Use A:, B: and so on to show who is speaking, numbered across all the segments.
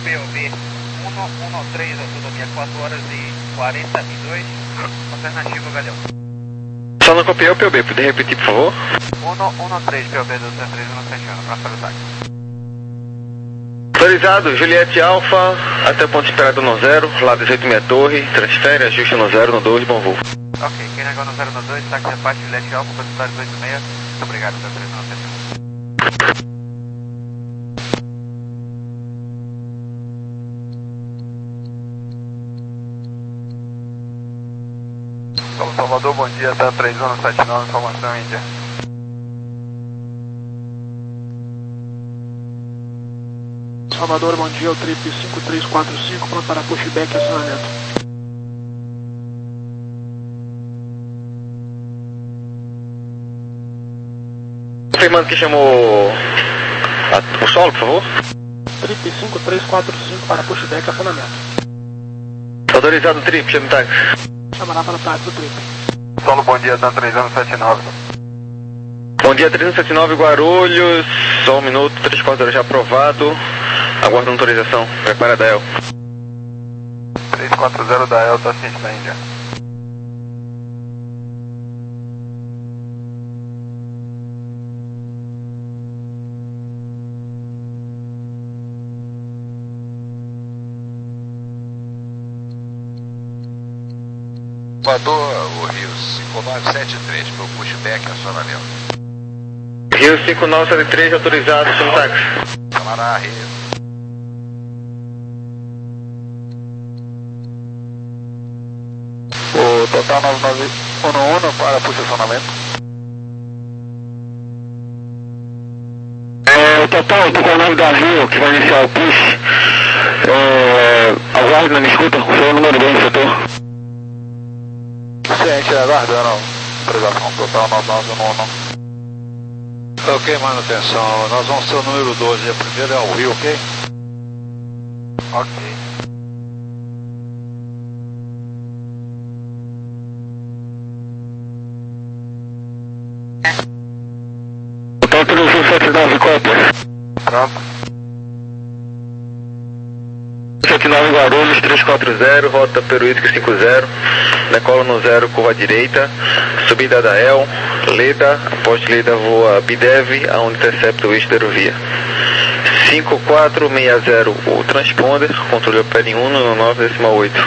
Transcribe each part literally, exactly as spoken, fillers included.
A: P O B um um três, autonomia quatro horas e quarenta e dois, alternativa Galeão.
B: Só não copiei o P O B, pode repetir por favor?
A: um um três, P O B duzentos e três, um sete um, para o táxi.
B: Autorizado, Juliette Alfa, até o ponto esperado no zero, lá dezoito meia torre, transfere, ajuste no zero, no dois, bom voo.
A: Ok, quem negou no zero no dois, táxi a parte, Juliette Alfa, quantidade dezoito meia, muito obrigado, zero três um sete um. Salvador, bom dia, tá três um sete nove, informação Índia.
C: Salvador, bom dia, o trip cinco três quatro cinco, pronto para pushback e acionamento.
B: Confirmando que chamou a, o solo, por favor?
C: Trip cinco três quatro cinco para pushback e acionamento.
B: Autorizado, trip, chame táxi.
C: Chamará para o táxi do trip.
A: Solo, bom dia, tá três um sete nove.
B: Bom dia, três um sete nove, Guarulhos, só um minuto, três quatro zero já aprovado. Aguardo autorização, prepara da E L.
A: três quatro zero da E L, tá ciente da Índia.
D: Salvador, o Rio cinco nove sete três, para o pushback e acionamento.
B: Rio cinco nove sete três, autorizado, chame táxi.
D: Camará, Rio.
A: O total nove nove um um para posicionamento.
B: É, o total, tô com o nome da Rio, que vai iniciar o push. É, aguardo na minha escuta, foi o número dois, setor.
A: Ciente, aguardando. Autorização total nove nove um um.
D: Ok, manutenção, nós vamos ter o número doze, a primeira é o Rio, ok?
A: Ok.
B: Total três um sete nove, cópia.
A: Pronto.
B: sete nove Guarulhos, três quatro zero, rota Peruísca cinco zero, decola no zero, curva direita, subida da E L, Leda, após Leda voa Bidev, aonde intercepta o eixo da aerovia. cinco quatro seis zero, o transponder, controle opera em um nove oito.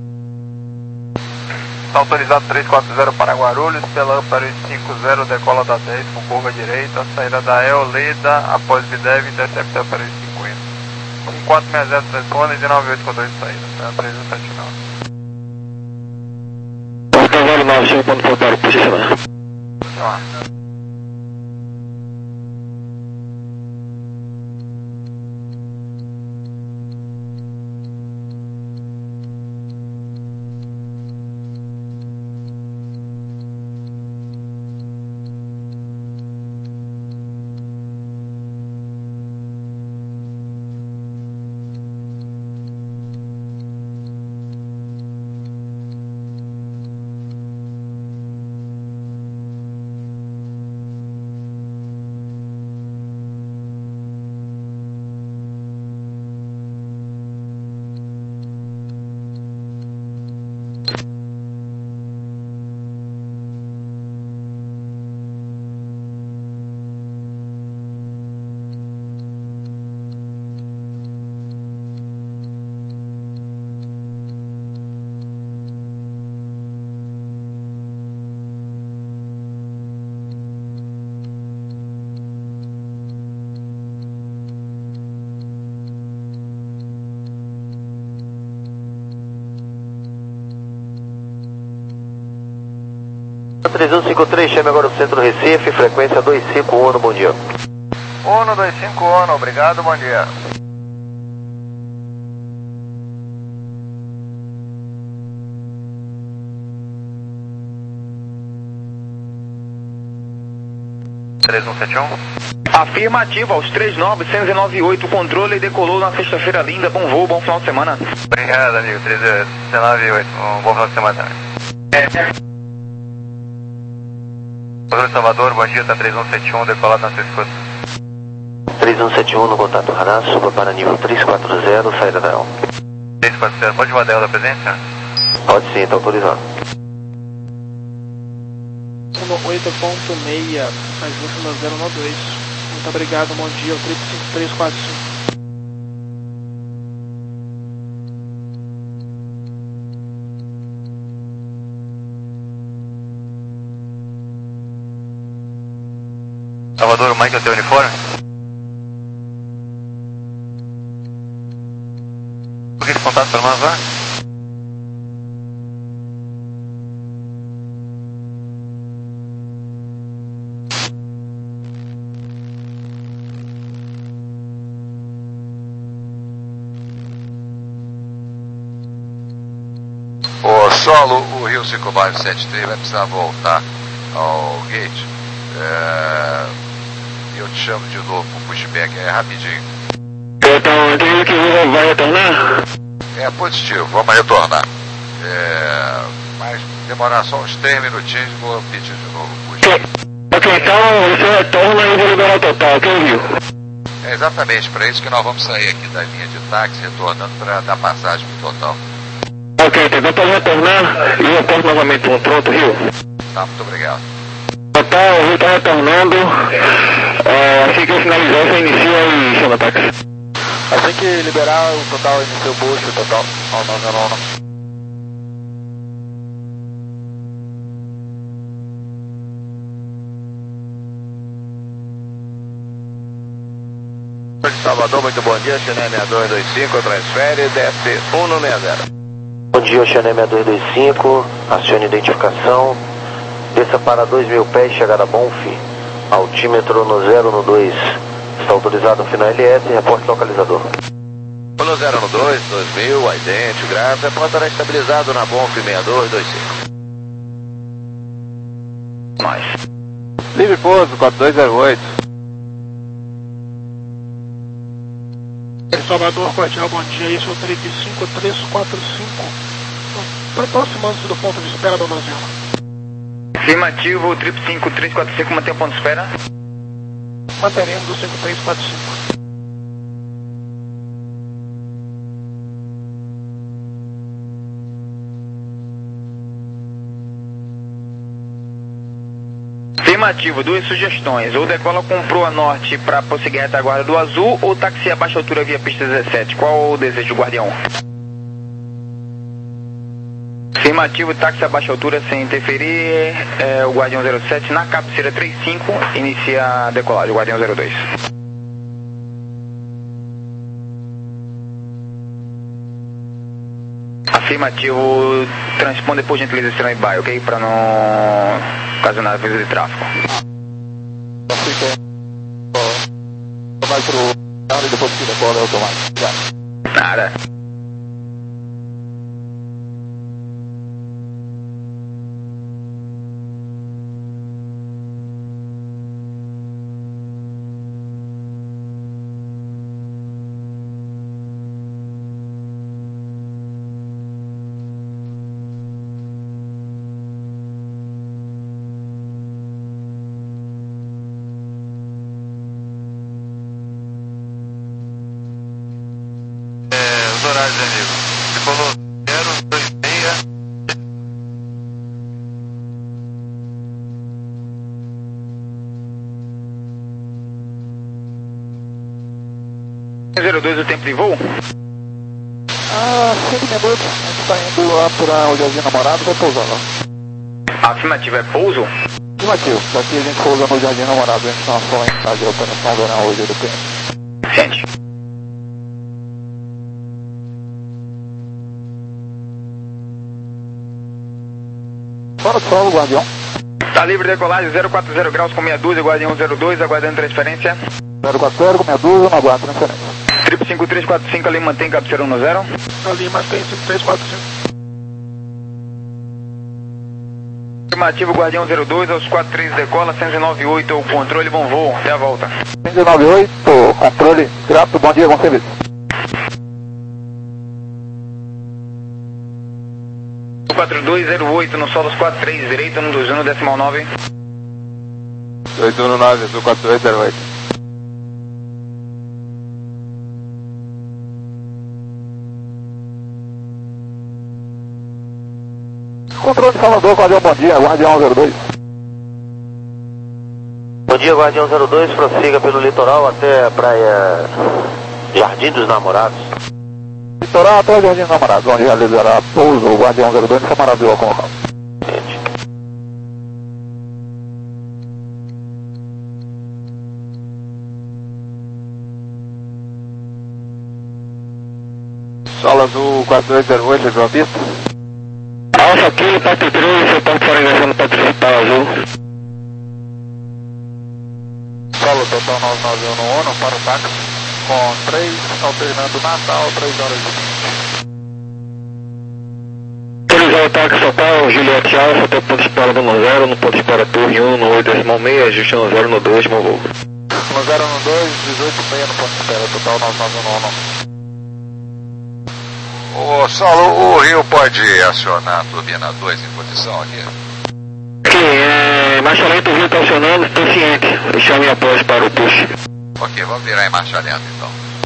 A: Está autorizado três quatro zero para Guarulhos, pela Upper cinco zero, decola da dez com curva direita, saída da E L, Leda, após Bidev, intercepta Upper cinquenta. um quatro seis zero, transponder, e nove oito com dois saídas, tá? três um sete nove.
B: Cavalo nove, chega quando for para o posicionar.
A: Tá.
E: três um cinco três, chame agora o centro Recife, frequência dois cinco um, bom dia.
A: um dois cinco um, obrigado, bom dia. três um sete um.
B: Afirmativa, aos três nove, cento e noventa e oito, controle decolou na sexta-feira linda, bom voo, bom final de semana.
A: Obrigado, amigo, três nove oito, um bom final de semana também. É. Controle Salvador, bom dia, tá três um sete um, decolado na sua escuta.
E: três um sete um no contato radar, suba para nível três quatro zero, saída da El.
A: três quatro zero, pode voar da El da presença?
E: Pode sim, está autorizado.
C: oito ponto seis, faz zero zero nove dois. Muito obrigado, bom dia, o triplo cinco três quatro cinco.
A: Salvador, o Mike é o teu uniforme? Por que esse contato para nós lá?
D: Ô, Solo, o Rio cinco nove sete três vai precisar voltar ao gate. É... Eu te chamo de novo pro pushback, é rapidinho.
B: Então, entendo que vai retornar?
D: É positivo, vamos retornar. É... Mas demorar só uns três minutinhos, vou pedir de novo o pushback.
B: Ok, então você retorna e vou liberar o total, ok, Rio?
D: É exatamente para isso que nós vamos sair aqui da linha de táxi, retornando para dar passagem pro total.
B: Ok, então pode retornar e eu posso novamente um pronto, Rio?
D: Tá, muito obrigado.
B: Total, o Rio está retornando. É, assim que eu finalizar, você inicia e chama o táxi.
E: Assim que liberar o total, inicia o boost, o total. Oh, não, não, não, não.
F: Salvador, muito bom dia, Xané seis dois dois cinco, transfere, desce um no seis zero.
E: Bom dia, Xané seis dois dois cinco, acione identificação, desça para dois mil pés, chegada Bonf, altímetro no zero no dois, está autorizado no final L S, reporte localizador.
F: No zero no dois, dois mil, idêntico, gráfico, reportará estabilizado na Bonf seis dois dois cinco.
B: Nós.
A: Livre pouso, quatro dois zero oito.
C: Salvador, Cordial, bom dia, isso é o trip cinco três quatro cinco, aproximando-se do ponto de espera da Nozela.
B: Afirmativo, trip cinco três quatro cinco, mantém o ponto de espera.
C: Manteremos o cinco três quatro cinco.
B: Afirmativo, duas sugestões. Ou decola com proa norte para prosseguir a retaguarda do Azul, ou táxi a baixa altura via pista dezessete. Qual o desejo do guardião? Afirmativo, táxi a baixa altura sem interferir. É, o guardião zero sete na cabeceira trinta e cinco, inicia a decolagem, o guardião zero dois. Afirmativo, transponde por gentileza esse stand-by, ok? Para não ocasionar aviso de tráfego.
E: Vai pro carro e depois que decola é automático.
B: Nada.
A: Os horários, amigo. Você falou zero dois seis.
B: zero dois, o tempo de voo?
E: Ah, cinco minutos, a gente está indo lá para o Jardim Namorado, vai pousar lá.
B: Afirmativo, é pouso?
E: Afirmativo, daqui a gente pousa no Jardim Namorado, a gente está só em fase de operação do Aranha hoje do P M.
B: Sente.
E: Fora do solo, guardião.
B: Tá livre decolagem, zero quatro zero graus com meia dúzia, guardião zero dois, aguardando transferência.
E: zero quatro zero com meia dúzia, não aguardo transferência.
B: Trip cinco três quatro cinco ali, mantém cabeceira um no zero.
C: Ali, mas tem cinco três quatro cinco.
B: Afirmativo, guardião zero dois, aos quatro três decola, cento e nove oito, o controle, bom voo, até a volta.
E: cento e nove oito, controle, grato, bom dia, bom serviço.
B: quatro dois zero oito no solo, quatro três, direito, no dois um, decimal nove.
A: dois um nove, azul quatro dois zero oito.
G: Controle de Salvador, Guardião, bom dia, Guardião zero dois.
E: Bom dia, Guardião zero dois, prossiga pelo litoral até a praia Jardim dos Namorados.
G: Litoral até o Jardim dos Namorados, onde realizará pouso o Guardião zero dois no camarada do local.
A: Solo Azul quatro dois zero oito, viu a pista?
B: Alfa aqui, parte três, reporte para ingressar no ponto principal azul.
A: Solo total nove nove um no ONU para o táxi, com três, alternando Natal, três horas e vinte.
B: Autorizar o táxi total, Juliette Alfa, até o ponto de espera do no zero, no ponto de espera Torre um, no oito decimal seis, ajuste no zero no dois, meu voo.
A: No zero no dois, dezoito e meia no ponto de espera, total nove nove um no ONU.
D: Ô, Saulo, o Rio pode acionar a turbina dois em posição aqui?
B: Sim, é, marcha lenta, o Rio está acionando, estou ciente. Eu chamo após para o push.
D: Ok, vamos virar em marcha lenta então.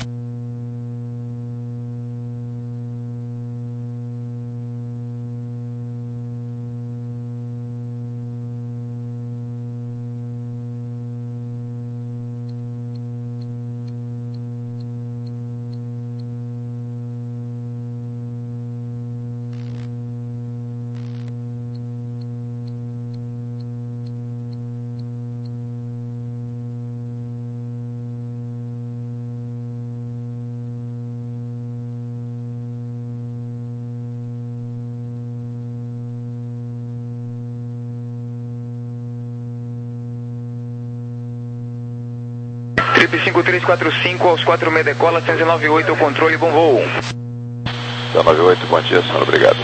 B: Trip cinco três quatro cinco aos quatro meia decola, cento e noventa e oito, o controle, bom voo.
G: cento e noventa e oito, bom dia, senhor, obrigado.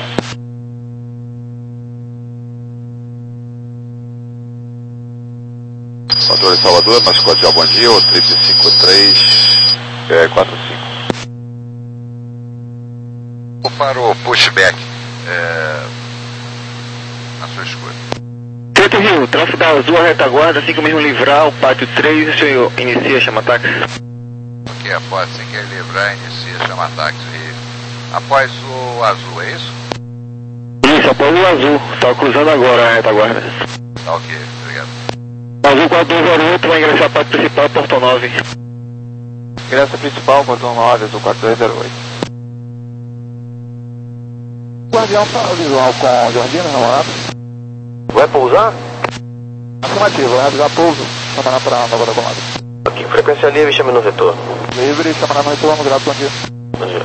G: Controle de Salvador, mascote ao bom dia, o Trip cinco três quatro cinco.
D: Vou para o pushback, é, na sua escolha.
B: Preto Rio, tráfego da Azul à retaguarda, assim que eu mesmo livrar o pátio três, o senhor inicia, chama táxi.
D: Ok, após assim que ele livrar, inicia, chama táxi. E após o azul, é isso?
B: Isso, após o Azul, tá cruzando agora a retaguarda.
D: Tá ok, obrigado.
B: Azul quatro dois zero oito, vai ingressar pátio principal, portão nove.
A: Ingresso principal, portão nove, Azul quatro dois zero oito.
G: Guardião para visual com o Jardim dos Namorados.
E: Vai pousar?
G: Afirmativo, vai realizar pouso, chamará para a Nova da Colada.
E: Aqui, frequência livre, chame no retorno.
G: Livre, chamará no retorno, grato, bom dia.
E: Bom dia.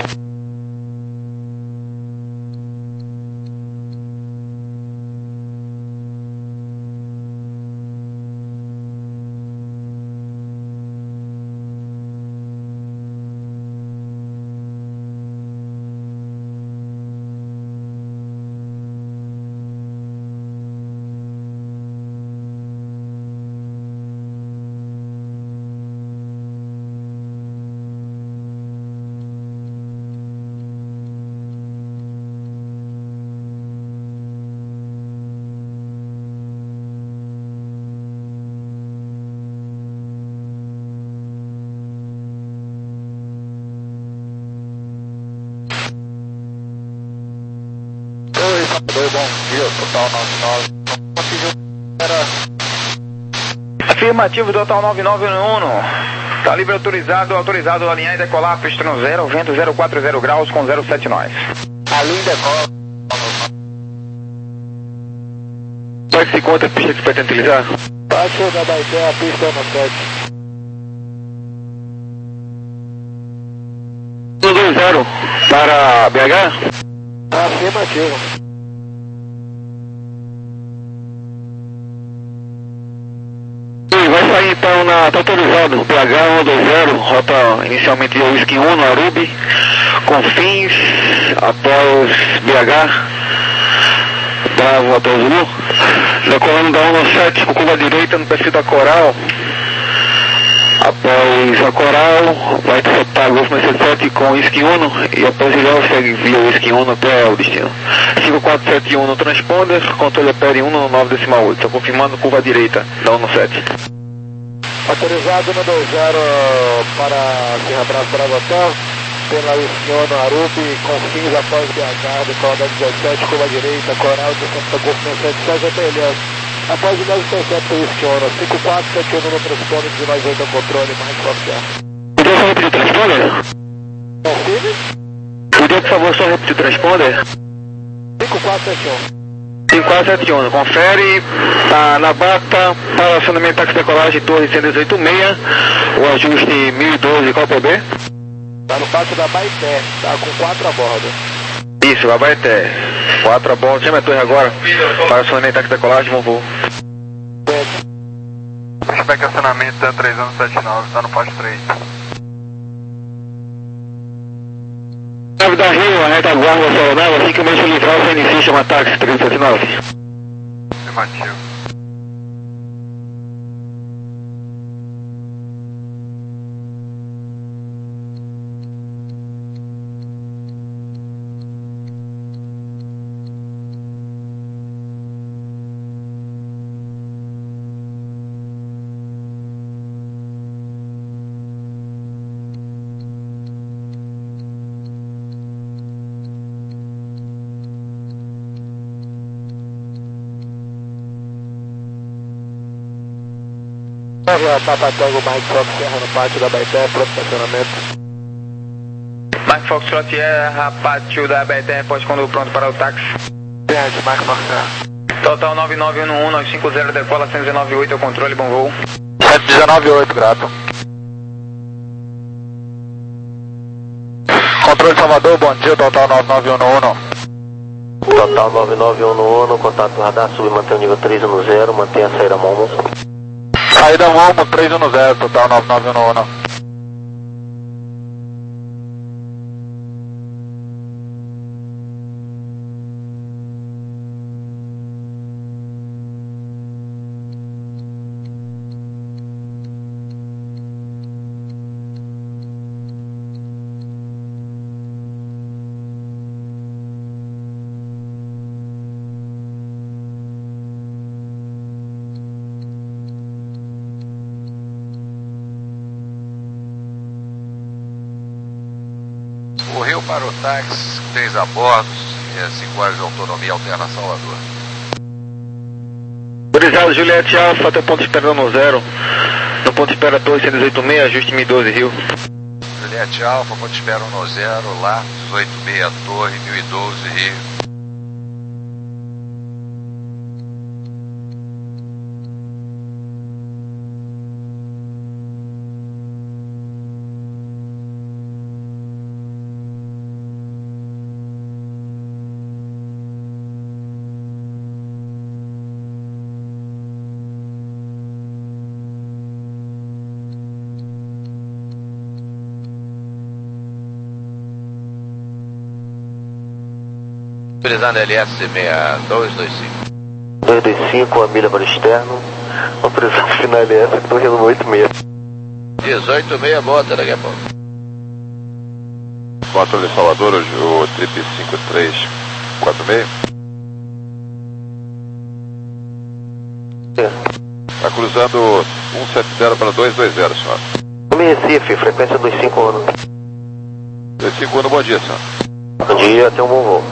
A: Bom dia, total nove nove. Não conseguiu. Era.
B: Afirmativo, total nove nove no Uno. Tá livre autorizado, autorizado a alinhar e decolar, pista no zero, vento zero quatro zero graus com zero sete nós.
A: Ali decola.
B: Qual é que se conta a pista que pretende utilizar?
A: Baixo da Baité, a pista no sete.
B: um dois zero para B H?
A: Afirmativo.
B: Vai sair então na. Tá autorizado, P H um dois zero, rota inicialmente o Whisky um no Arubi, com fins após B H, Bravo até o Zulu, decolando da um sete com curva direita no perfil da Coral. Após a Coral, vai interceptar Golf sessenta e sete com Whisky Uno e após ele segue via Whisky Uno até o destino. cinco quatro sete um no transponder, controle P R um no nove decimal oito, estou confirmando curva direita da um sete.
A: Autorizado no dois zero para Serra Brava Bravo Hotel,
C: pela Uciano Arubi, com fins após B H, decola da dezessete, curva direita, coral de Santa Confidência sete sete, J L S. Após o dez intercepto Uciano, cinco quatro sete um no transponder, dezenove oito ao controle, mais oficial.
B: Podia só repetir o transponder?
C: Confirme?
B: Podia, por favor, só repetir o transponder?
C: cinco quatro sete um.
B: cinco quatro sete um, confere, tá na bata, para acionamento táxi decolagem, torre cento e dezoito seis, o ajuste mil e doze, qual o P B?
C: Tá no pátio da Baité, tá com quatro a bordo.
B: Isso, Abaeté, quatro a bordo, chama a torre agora, para acionamento táxi decolagem, bom voo.
A: Pushback acionamento TAN três um sete nove, tá no posto três.
B: Nave da Rio, a retaguarda da aeronave, assim que o meio livrar, você inicia, chama táxi três sete nove.
A: Afirmativo.
C: Papatango, Mike Fox Sierra no pátio da Baité, pronto estacionamento.
B: Mike Fox Sierra, pátio da Baeté, pode conduzir pronto para o táxi.
C: Perde, Mike Fox Sierra.
B: Total nove nove um um nove cinco zero, decola cento e dezenove oito, ao controle, bom voo.
C: cento e dezenove oito, grato. Controle Salvador, bom dia, total nove nove um um.
E: Total nove nove um um, contato radar, sub, mantém o nível três um zero, mantém a saída Momo.
C: Saída Momo três um zero, total nove nove um um.
D: O Rio para o táxi, três a bordo, cinco horas de autonomia, alterna Salvador.
B: Autorizado Juliette Alfa, até ponto de espera no zero. No ponto de espera torre cento e dezoito seis, ajuste mil e doze, Rio.
D: Juliette Alfa, ponto de espera no zero, lá, dezoito seis, torre, mil e doze, Rio.
F: Utilizando L S seis dois dois cinco.
E: dois dois cinco, a milha para o externo. Autorizado final L S, torre no oito seis.
F: dezoito seis, bota daqui a pouco.
G: Controle Salvador, o trip cinco três quatro seis. Está cruzando cento e setenta para dois dois zero, senhor.
E: Nome Recife, frequência dois cinco um.
G: dois cinco um, bom dia, senhor.
E: Bom dia, até um bom voo.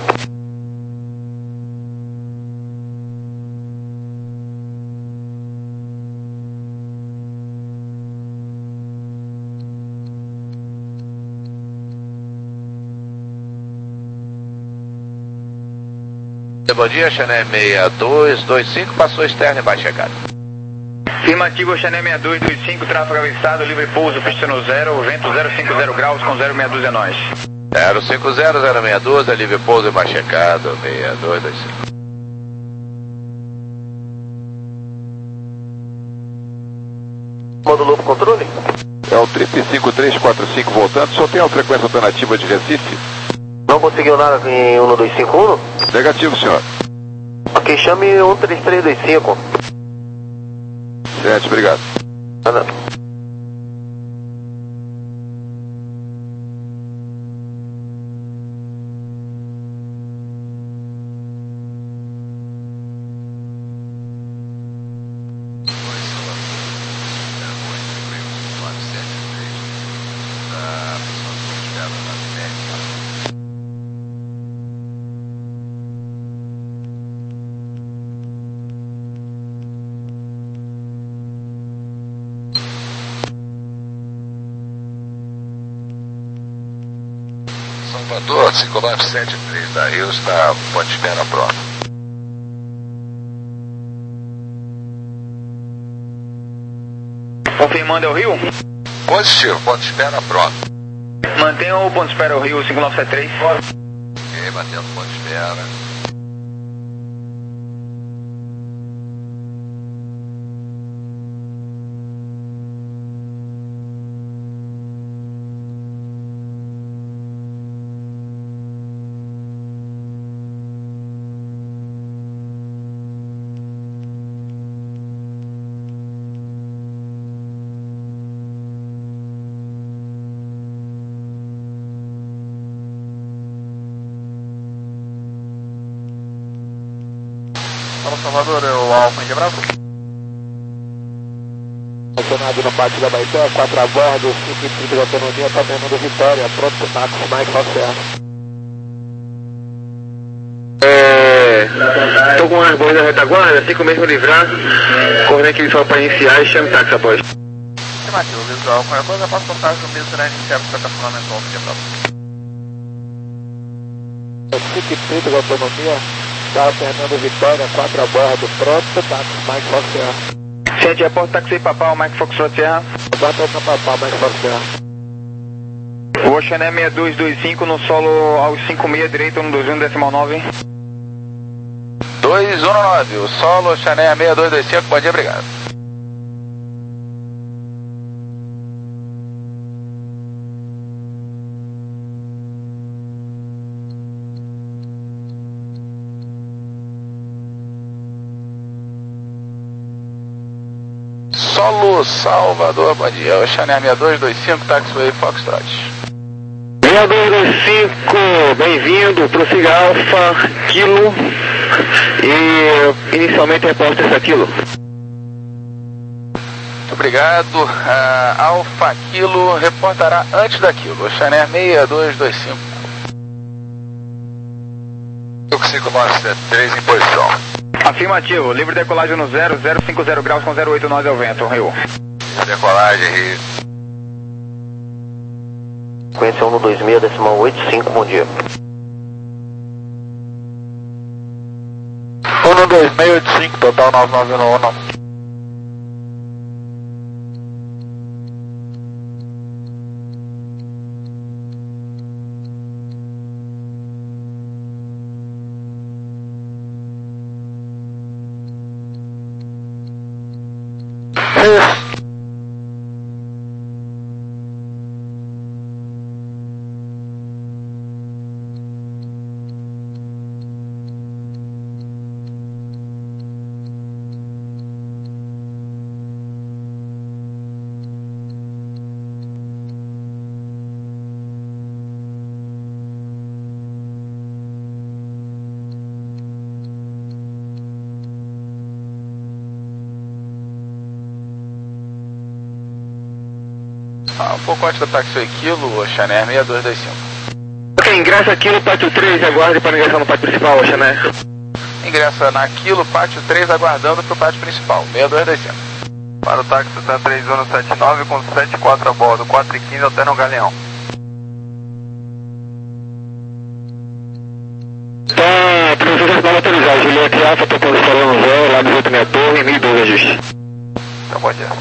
F: Bom dia, Chanel seis dois dois cinco, passou externo e vai chegada.
B: Afirmativo, Chanel seis dois dois cinco, tráfego avançado, livre pouso, pista no zero, vento zero cinco zero graus com zero seis doze é nós.
F: zero cinco zero, zero seis doze, livre pouso e mais checado, seis dois dois cinco.
E: Módulo para controle?
G: É o trip cinco três quatro cinco voltando. O senhor tem a frequência alternativa de Recife?
E: Não conseguiu nada em um dois cinco um?
G: Negativo, senhor.
E: Ok, chame um três três dois cinco.
G: Certo, obrigado.
E: Nada.
D: nove sete três, da pessoa que espera na Salvador, cinco nove sete três da Rio, está ponte de espera pronto.
B: Confirmando, é o Rio?
D: Positivo, ponto de espera pronto.
B: Mantenha o ponto de espera, o Rio cinco nove sete três.
D: Ok, mantendo o ponto de espera.
A: Fala Salvador, é o Alfa em Bravo.
C: Acionado no pátio da Baité, quatro a bordo, cinco e trinta de autonomia, tá Fernando Vitória, pronto pro táxi, Mike Foxtrot.
B: É... Tô com umas boas da retaguarda, assim que eu mesmo livrar, correndo aqui só para iniciar e chame táxi após.
A: Afirmativo, visual, qualquer coisa, passo contato no mesmo será iniciado para estacionamento alto de Bravo.
C: cinco e trinta de autonomia, tá Fernando Vitória, quatro a bordo, pronto pro táxi, Mike Foxtrot.
B: Sete, reporte táxi papal, Mike Foxtrot Sierra.
C: Bota na papal, Mike Foxtrot.
B: O Oceané seis dois dois cinco no solo aos cinco seis direito no dois um decimal nove.
F: dois um nove, o solo Oceané seis dois dois cinco, bom dia, obrigado. Solo Salvador, bom dia, Oceané seis dois dois cinco, Taxiway Foxtrot.
B: seis dois dois cinco, bem-vindo, prossiga Alfa, Kilo, e inicialmente reporte essa Kilo.
F: Muito obrigado, uh, Alfa Kilo reportará antes da Kilo, Oceané seis dois dois cinco.
D: cinco nove sete três em posição.
B: Afirmativo, livre decolagem no zero, zero cinco zero graus com zero oito nós ao vento, Rio.
D: Decolagem, Rio.
E: Sequência um no dois seis, decimal oito cinco, bom dia.
C: um no dois seis oito cinco, total nove nove um um.
F: Ah, um pouco antes da Taxiway Kilo, Oceané seis dois dois cinco.
B: Ok, ingressa Kilo, pátio três, aguarde para ingressar no pátio principal, Oceané.
F: Ingressa na Kilo, pátio três, aguardando para o pátio principal, seis dois dois cinco.
A: Para o táxi está três um sete nove com sete quatro a bordo, quatro e quinze até no Galeão.
B: Tá, professor já estava autorizado, Juliette Alfa, tô com escalão zero, lá no minha torre, mil e dois ajuste.
A: Então, bom dia.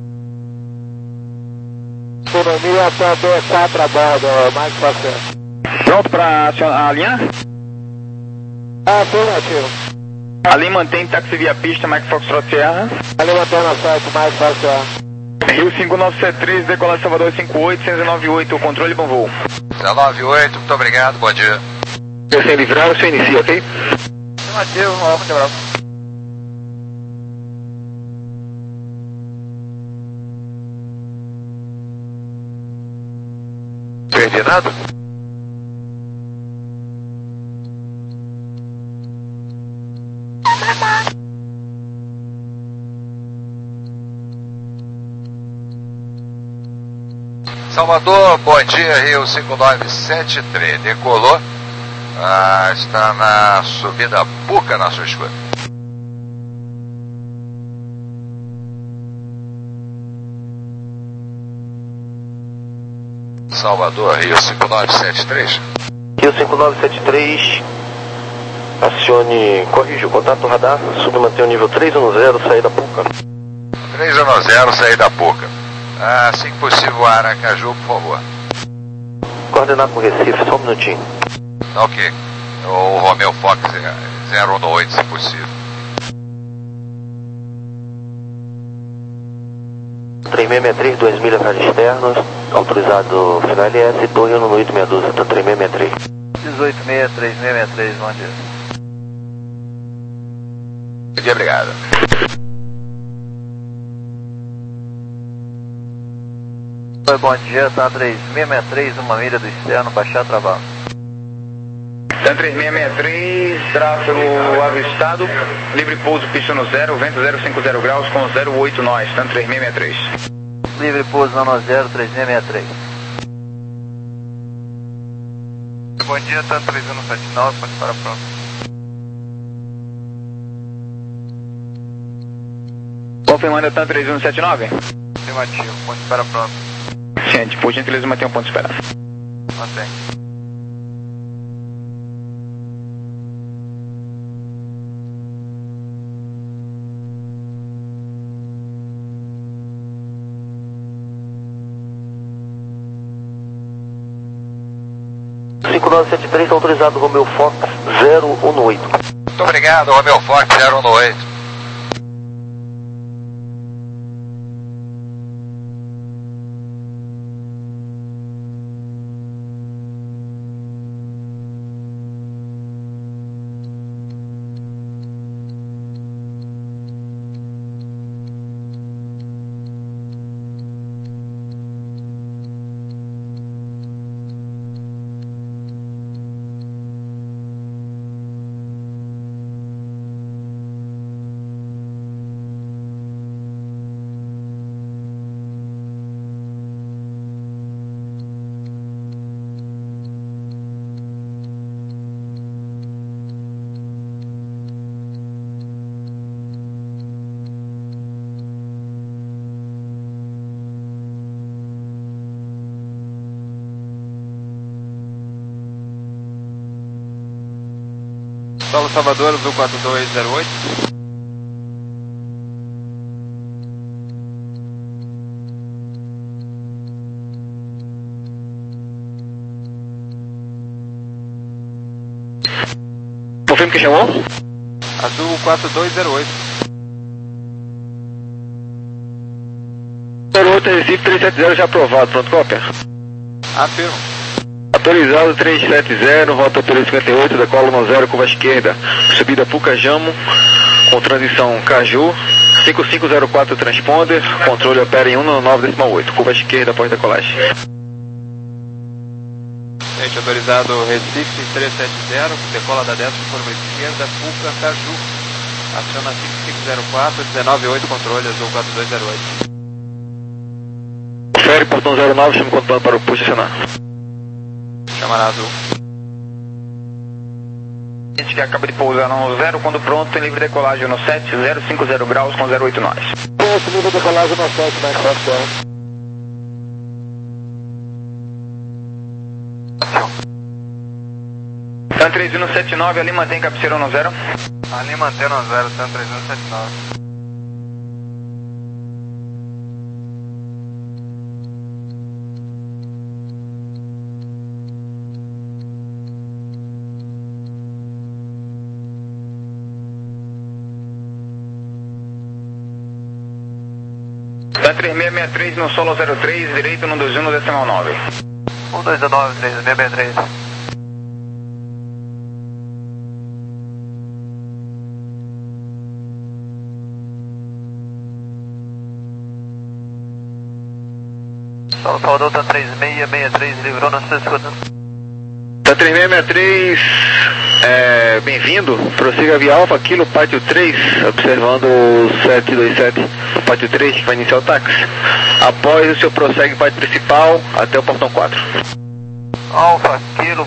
C: Autonomia também quatro a bordo, Mike Foxtrot.
B: Pronto para alinhar?
C: Afirmativo.
B: Ali mantém táxi via pista, Mike Foxtrot Sierra.
C: Ali mantendo a sete, Mike Foxtrot.
B: Rio cinco nove sete três, decolagem Salvador cinco oito, cento e noventa e oito, controle bom voo.
D: dezenove oito, muito obrigado, bom dia.
B: Eu sem livrar, você inicia, ok?
A: Afirmativo, Alfa de Bravo.
D: Perdi nada? Salvador, bom dia, Rio cinco nove sete três, decolou, ah, está na subida Buca na sua escuta. Salvador, Rio cinco nove sete três.
E: Rio cinco nove sete três, acione, corrija o contato radar, submantenha o nível três um zero, saída Puca.
D: três um zero, saída Puca. Ah, assim que possível, Aracaju, por favor.
E: Coordenar com Recife, só um minutinho.
D: Tá ok. O Romeo Fox zero um oito, se possível.
E: três seis seis três, duas milhas para externos, autorizado final L S, Torre no oito seis doze, tá três seis seis três.
A: dezoito seis três seis seis três, bom dia.
D: Bom dia, obrigado.
A: Oi, bom dia, tá três seis seis três, uma milha do externo, baixar trabalho.
H: Tá três seis seis três, tráfego avistado, livre pouso, pista no zero, vento zero cinco zero graus com zero oito nós, tá três seis seis três.
A: Livre pouso no zero, três seis seis três. Bom dia, tá três um sete nove, pode para pronto.
H: Confirmando, tá três um sete nove?
A: Afirmativo, ponto de espera pronto.
H: Gente, por gentileza, mantém um ponto de espera.
A: Mantém.
E: cinco nove sete três, autorizado Romeo Fox zero um oito.
D: Muito obrigado, Romeo Fox zero um oito.
A: Solo Salvador, azul quatro dois zero oito.
H: Confirma que chamou?
A: Azul quatro dois zero oito.
H: zero oito, Recife três sete zero já aprovado, pronto, cópia.
A: Afirmo.
H: Autorizado três sete zero, rota pelo cinquenta e oito, decola no zero, curva esquerda, subida Pucajamo, com transição Caju, cinco cinco zero quatro transponder, controle opera em um nove oito, curva esquerda após decolagem.
A: Gente, autorizado Recife três sete zero, decola da décima, curva esquerda, Puca, Caju. Aciona cinco cinco zero quatro, dezenove oito, controle azul quatro dois zero oito.
H: Confere, portão zero nove, chama o comando para o push acionar.
A: Chamará azul.
H: A gente que acaba de pousar no zero, quando pronto, tem livre decolagem no sete, zero cinco zero graus com zero oito nós.
C: Esse nível de decolagem no sete, né?
H: Tan três um sete nove, ali mantém cabeceira no zero.
A: Ali mantendo no zero, Tan três um sete nove.
H: Tan três seis seis três no solo zero três, direito no dois um no decimal nove.
A: um dois nove três seis seis três. São Salvador, Tan três seis seis três, livrou no seu escudo.
H: Tan três seis seis três, é, bem-vindo, prossiga via Alfa, Kilo, pátio três, observando o sete dois sete, pátio três, que vai iniciar o táxi. Após o senhor prossegue pátio principal até o portão quatro.
A: Alfa, Kilo.